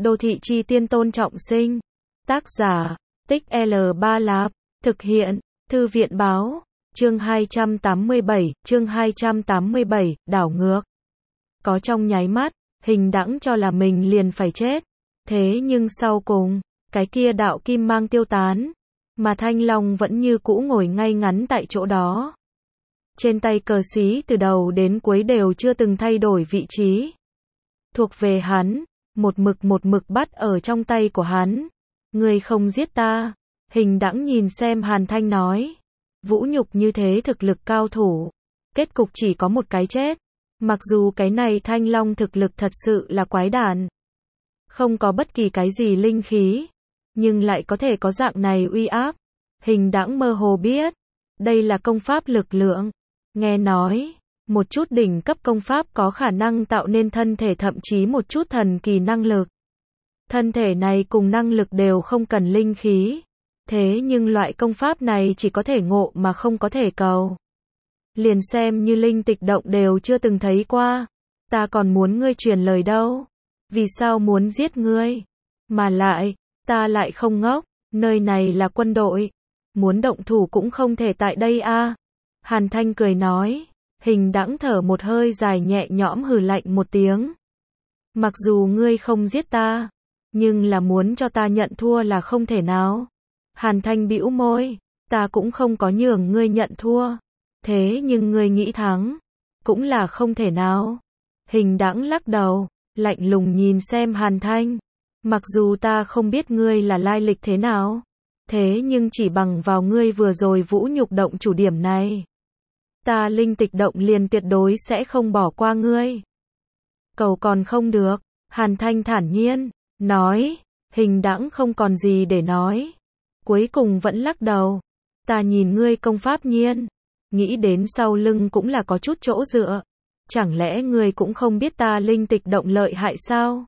Đô thị chi tiên Tôn Trọng Sinh. Tác giả, Tích L3 Lạp. Thực hiện, Thư viện Báo. Chương 287, đảo ngược. Có trong nháy mắt, Hình Đãng cho là mình liền phải chết. Thế nhưng sau cùng, cái kia đạo kim mang tiêu tán, mà Thanh Long vẫn như cũ ngồi ngay ngắn tại chỗ đó. Trên tay cờ xí từ đầu đến cuối đều chưa từng thay đổi vị trí. Thuộc về hắn, một mực bắt ở trong tay của hắn. Ngươi không giết ta. Hình Đãng nhìn xem Hàn Thanh nói. Vũ nhục như thế thực lực cao thủ. Kết cục chỉ có một cái chết. Mặc dù cái này Thanh Long thực lực thật sự là quái đản. Không có bất kỳ cái gì linh khí. Nhưng lại có thể có dạng này uy áp. Hình Đãng mơ hồ biết. Đây là công pháp lực lượng. Nghe nói, một chút đỉnh cấp công pháp có khả năng tạo nên thân thể thậm chí một chút thần kỳ năng lực. Thân thể này cùng năng lực đều không cần linh khí. Thế nhưng loại công pháp này chỉ có thể ngộ mà không có thể cầu. Liền xem như linh tịch động đều chưa từng thấy qua. Ta còn muốn ngươi truyền lời đâu. Vì sao muốn giết ngươi? Mà lại, ta lại không ngốc. Nơi này là quân đội. Muốn động thủ cũng không thể tại đây a. Hàn Thanh cười nói. Hình Đãng thở một hơi dài nhẹ nhõm hừ lạnh một tiếng. Mặc dù ngươi không giết ta, nhưng là muốn cho ta nhận thua là không thể nào. Hàn Thanh bĩu môi. Ta cũng không có nhường ngươi nhận thua. Thế nhưng ngươi nghĩ thắng, cũng là không thể nào. Hình Đãng lắc đầu, lạnh lùng nhìn xem Hàn Thanh. Mặc dù ta không biết ngươi là lai lịch thế nào, thế nhưng chỉ bằng vào ngươi vừa rồi vũ nhục động chủ điểm này, ta linh tịch động liền tuyệt đối sẽ không bỏ qua ngươi. Cầu còn không được. Hàn Thanh thản nhiên nói. Hình Đãng không còn gì để nói, cuối cùng vẫn lắc đầu. Ta nhìn ngươi công pháp nhiên, nghĩ đến sau lưng cũng là có chút chỗ dựa. Chẳng lẽ ngươi cũng không biết ta linh tịch động lợi hại sao?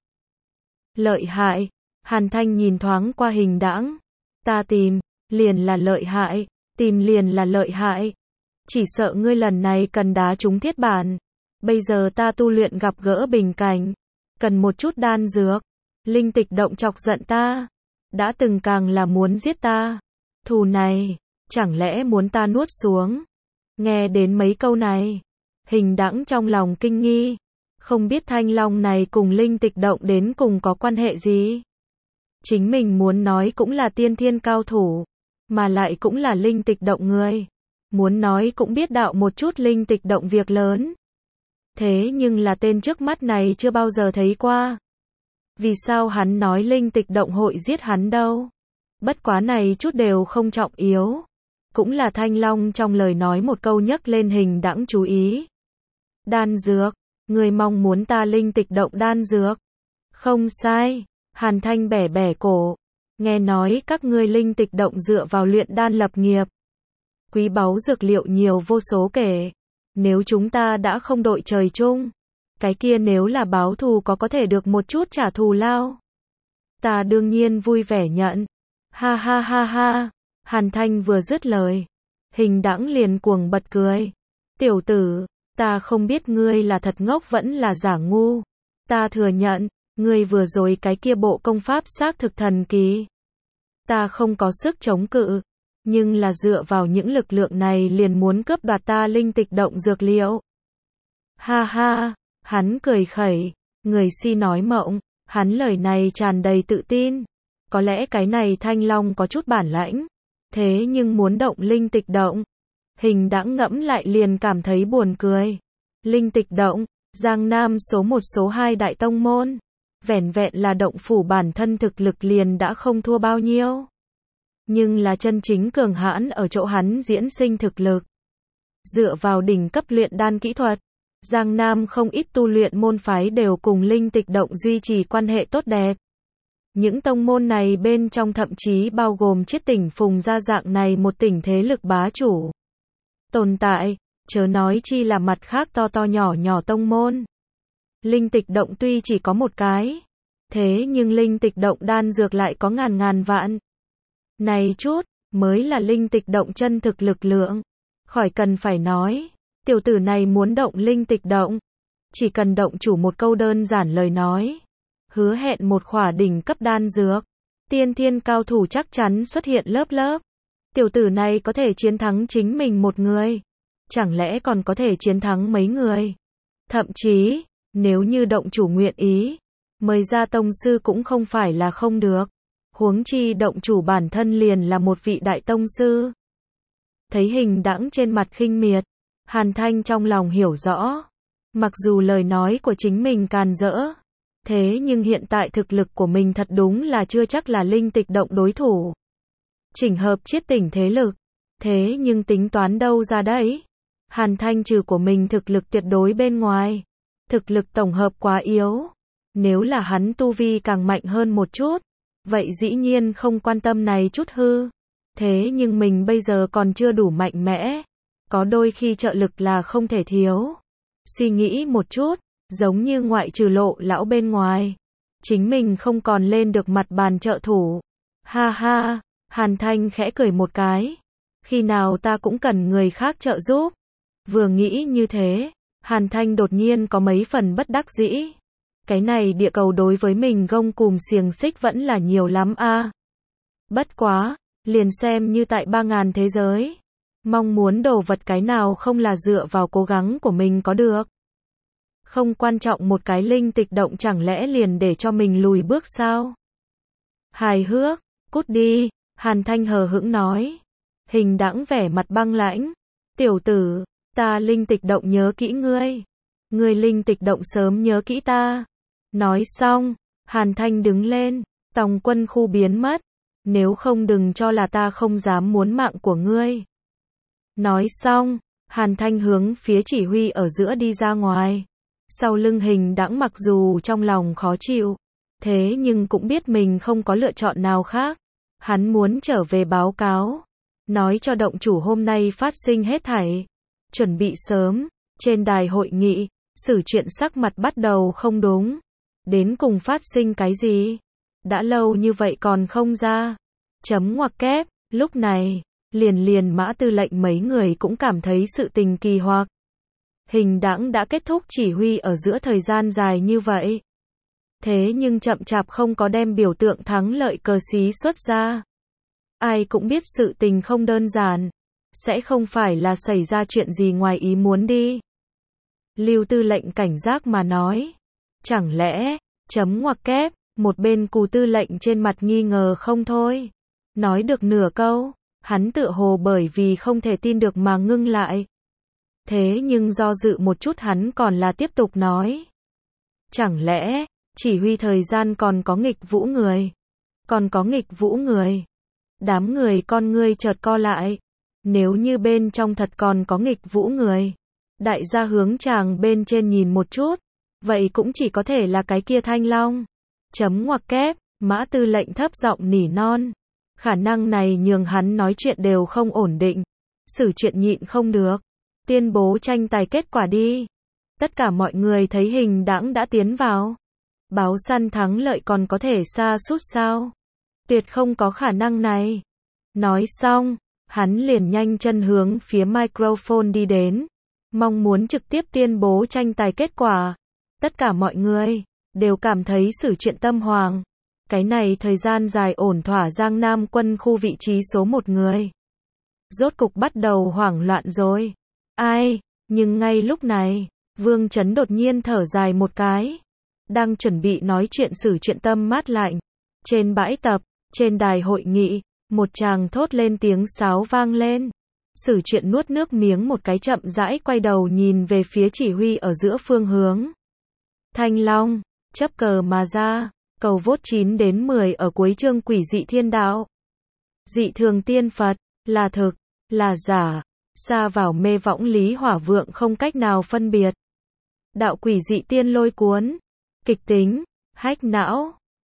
Lợi hại? Hàn Thanh nhìn thoáng qua Hình Đãng. Ta tìm, liền là lợi hại, tìm liền là lợi hại. Chỉ sợ ngươi lần này cần đá trúng thiết bản. Bây giờ ta tu luyện gặp gỡ bình cảnh, cần một chút đan dược. Linh tịch động chọc giận ta, đã từng càng là muốn giết ta. Thù này, chẳng lẽ muốn ta nuốt xuống? Nghe đến mấy câu này, Hình Đãng trong lòng kinh nghi. Không biết Thanh Long này cùng linh tịch động đến cùng có quan hệ gì? Chính mình muốn nói cũng là tiên thiên cao thủ, mà lại cũng là linh tịch động người. Muốn nói cũng biết đạo một chút linh tịch động việc lớn. Thế nhưng là tên trước mắt này chưa bao giờ thấy qua. Vì sao hắn nói linh tịch động hội giết hắn đâu? Bất quá này chút đều không trọng yếu. Cũng là Thanh Long trong lời nói một câu nhắc lên Hình Đãng chú ý. Đan dược, người mong muốn ta linh tịch động đan dược. Không sai. Hàn Thanh bẻ bẻ cổ. Nghe nói các ngươi linh tịch động dựa vào luyện đan lập nghiệp. Quý báu dược liệu nhiều vô số kể. Nếu chúng ta đã không đội trời chung, cái kia nếu là báo thù có thể được một chút trả thù lao. Ta đương nhiên vui vẻ nhận. Ha ha ha ha. Hàn Thanh vừa dứt lời, Hình Đãng liền cuồng bật cười. Tiểu tử, ta không biết ngươi là thật ngốc vẫn là giả ngu. Ta thừa nhận, ngươi vừa rồi cái kia bộ công pháp xác thực thần kỳ. Ta không có sức chống cự. Nhưng là dựa vào những lực lượng này liền muốn cướp đoạt ta linh tịch động dược liệu. Ha ha, hắn cười khẩy, người si nói mộng, hắn lời này tràn đầy tự tin. Có lẽ cái này Thanh Long có chút bản lãnh, thế nhưng muốn động linh tịch động. Hình Đãng ngẫm lại liền cảm thấy buồn cười. Linh tịch động, Giang Nam số 1 số 2 đại tông môn. Vẻn vẹn là động phủ bản thân thực lực liền đã không thua bao nhiêu. Nhưng là chân chính cường hãn ở chỗ hắn diễn sinh thực lực. Dựa vào đỉnh cấp luyện đan kỹ thuật, Giang Nam không ít tu luyện môn phái đều cùng linh tịch động duy trì quan hệ tốt đẹp. Những tông môn này bên trong thậm chí bao gồm chiết tỉnh Phùng Gia dạng này một tỉnh thế lực bá chủ tồn tại, chớ nói chi là mặt khác to to nhỏ nhỏ tông môn. Linh tịch động tuy chỉ có một cái, thế nhưng linh tịch động đan dược lại có ngàn vạn. Này chút, mới là linh tịch động chân thực lực lượng. Khỏi cần phải nói, tiểu tử này muốn động linh tịch động. Chỉ cần động chủ một câu đơn giản lời nói. hứa hẹn một khỏa đỉnh cấp đan dược. Tiên thiên cao thủ chắc chắn xuất hiện lớp lớp. Tiểu tử này có thể chiến thắng chính mình một người. Chẳng lẽ còn có thể chiến thắng mấy người? Thậm chí, nếu như động chủ nguyện ý, mời ra tông sư cũng không phải là không được. Huống chi động chủ bản thân liền là một vị đại tông sư. Thấy Hình Đãng trên mặt khinh miệt, Hàn Thanh trong lòng hiểu rõ. Mặc dù lời nói của chính mình càn rỡ, thế nhưng hiện tại thực lực của mình thật đúng là chưa chắc là linh tịch động đối thủ. Chỉnh hợp chiết tỉnh thế lực, thế nhưng tính toán đâu ra đấy? Hàn Thanh trừ của mình thực lực tuyệt đối bên ngoài, thực lực tổng hợp quá yếu. Nếu là hắn tu vi càng mạnh hơn một chút, vậy dĩ nhiên không quan tâm này chút hư. Thế nhưng mình bây giờ còn chưa đủ mạnh mẽ, có đôi khi trợ lực là không thể thiếu. Suy nghĩ một chút, giống như ngoại trừ Lộ lão bên ngoài, chính mình không còn lên được mặt bàn trợ thủ. Ha ha, Hàn Thanh khẽ cười một cái. Khi nào ta cũng cần người khác trợ giúp. Vừa nghĩ như thế, Hàn Thanh đột nhiên có mấy phần bất đắc dĩ. Cái này địa cầu đối với mình gông cùm xiềng xích vẫn là nhiều lắm a. Bất quá, liền xem như tại 3000 thế giới, mong muốn đồ vật cái nào không là dựa vào cố gắng của mình có được. Không quan trọng một cái linh tịch động chẳng lẽ liền để cho mình lùi bước sao? Hài hước, cút đi, Hàn Thanh hờ hững nói. Hình Đãng vẻ mặt băng lãnh. Tiểu tử, ta linh tịch động nhớ kỹ ngươi. Ngươi linh tịch động sớm nhớ kỹ ta. Nói xong, Hàn Thanh đứng lên, tòng quân khu biến mất. Nếu không đừng cho là ta không dám muốn mạng của ngươi. Nói xong, Hàn Thanh hướng phía chỉ huy ở giữa đi ra ngoài. Sau lưng Hình Đãng mặc dù trong lòng khó chịu, thế nhưng cũng biết mình không có lựa chọn nào khác. Hắn muốn trở về báo cáo, nói cho động chủ hôm nay phát sinh hết thảy. Chuẩn bị sớm, trên đài hội nghị, Sử Truyện sắc mặt bắt đầu không đúng. Đến cùng phát sinh cái gì? Đã lâu như vậy còn không ra. Chấm ngoặc kép, lúc này, liền Mã tư lệnh mấy người cũng cảm thấy sự tình kỳ hoặc. Hình Đãng đã kết thúc chỉ huy ở giữa thời gian dài như vậy. Thế nhưng chậm chạp không có đem biểu tượng thắng lợi cờ xí xuất ra. Ai cũng biết sự tình không đơn giản. Sẽ không phải là xảy ra chuyện gì ngoài ý muốn đi. Lưu tư lệnh cảnh giác mà nói. Chẳng lẽ, chấm ngoặc kép, một bên Cù tư lệnh trên mặt nghi ngờ không thôi. Nói được nửa câu, hắn tựa hồ bởi vì không thể tin được mà ngưng lại. Thế nhưng do dự một chút hắn còn là tiếp tục nói. Chẳng lẽ, chỉ huy thời gian còn có nghịch vũ người? Còn có nghịch vũ người? Đám người con ngươi chợt co lại. Nếu như bên trong thật còn có nghịch vũ người, đại gia hướng chàng bên trên nhìn một chút, vậy cũng chỉ có thể là cái kia Thanh Long. Chấm ngoặc kép, Mã tư lệnh thấp giọng nỉ non. Khả năng này nhường hắn nói chuyện đều không ổn định. Sử Truyện nhịn không được. Tuyên bố tranh tài kết quả đi. Tất cả mọi người thấy Hình Đãng đã tiến vào. Báo săn thắng lợi còn có thể sa sút sao? Tuyệt không có khả năng này. Nói xong, hắn liền nhanh chân hướng phía microphone đi đến. Mong muốn trực tiếp tuyên bố tranh tài kết quả. Tất cả mọi người đều cảm thấy Sử Truyện tâm hoàng. Cái này thời gian dài ổn thỏa Giang Nam quân khu vị trí số 1 người. Rốt cục bắt đầu hoảng loạn rồi. Ai, nhưng ngay lúc này, Vương Chấn đột nhiên thở dài một cái. Đang chuẩn bị nói chuyện Sử Truyện tâm mát lạnh. Trên bãi tập, trên đài hội nghị, một chàng thốt lên tiếng sáo vang lên. Sử Truyện nuốt nước miếng một cái chậm rãi quay đầu nhìn về phía chỉ huy ở giữa phương hướng. Thanh Long, chấp cờ mà ra, cầu vote 9 đến 10 ở cuối chương Quỷ dị thiên đạo. Dị thường tiên Phật, là thực, là giả, xa vào mê võng lý hỏa vượng không cách nào phân biệt. Đạo quỷ dị tiên lôi cuốn, kịch tính, hách não.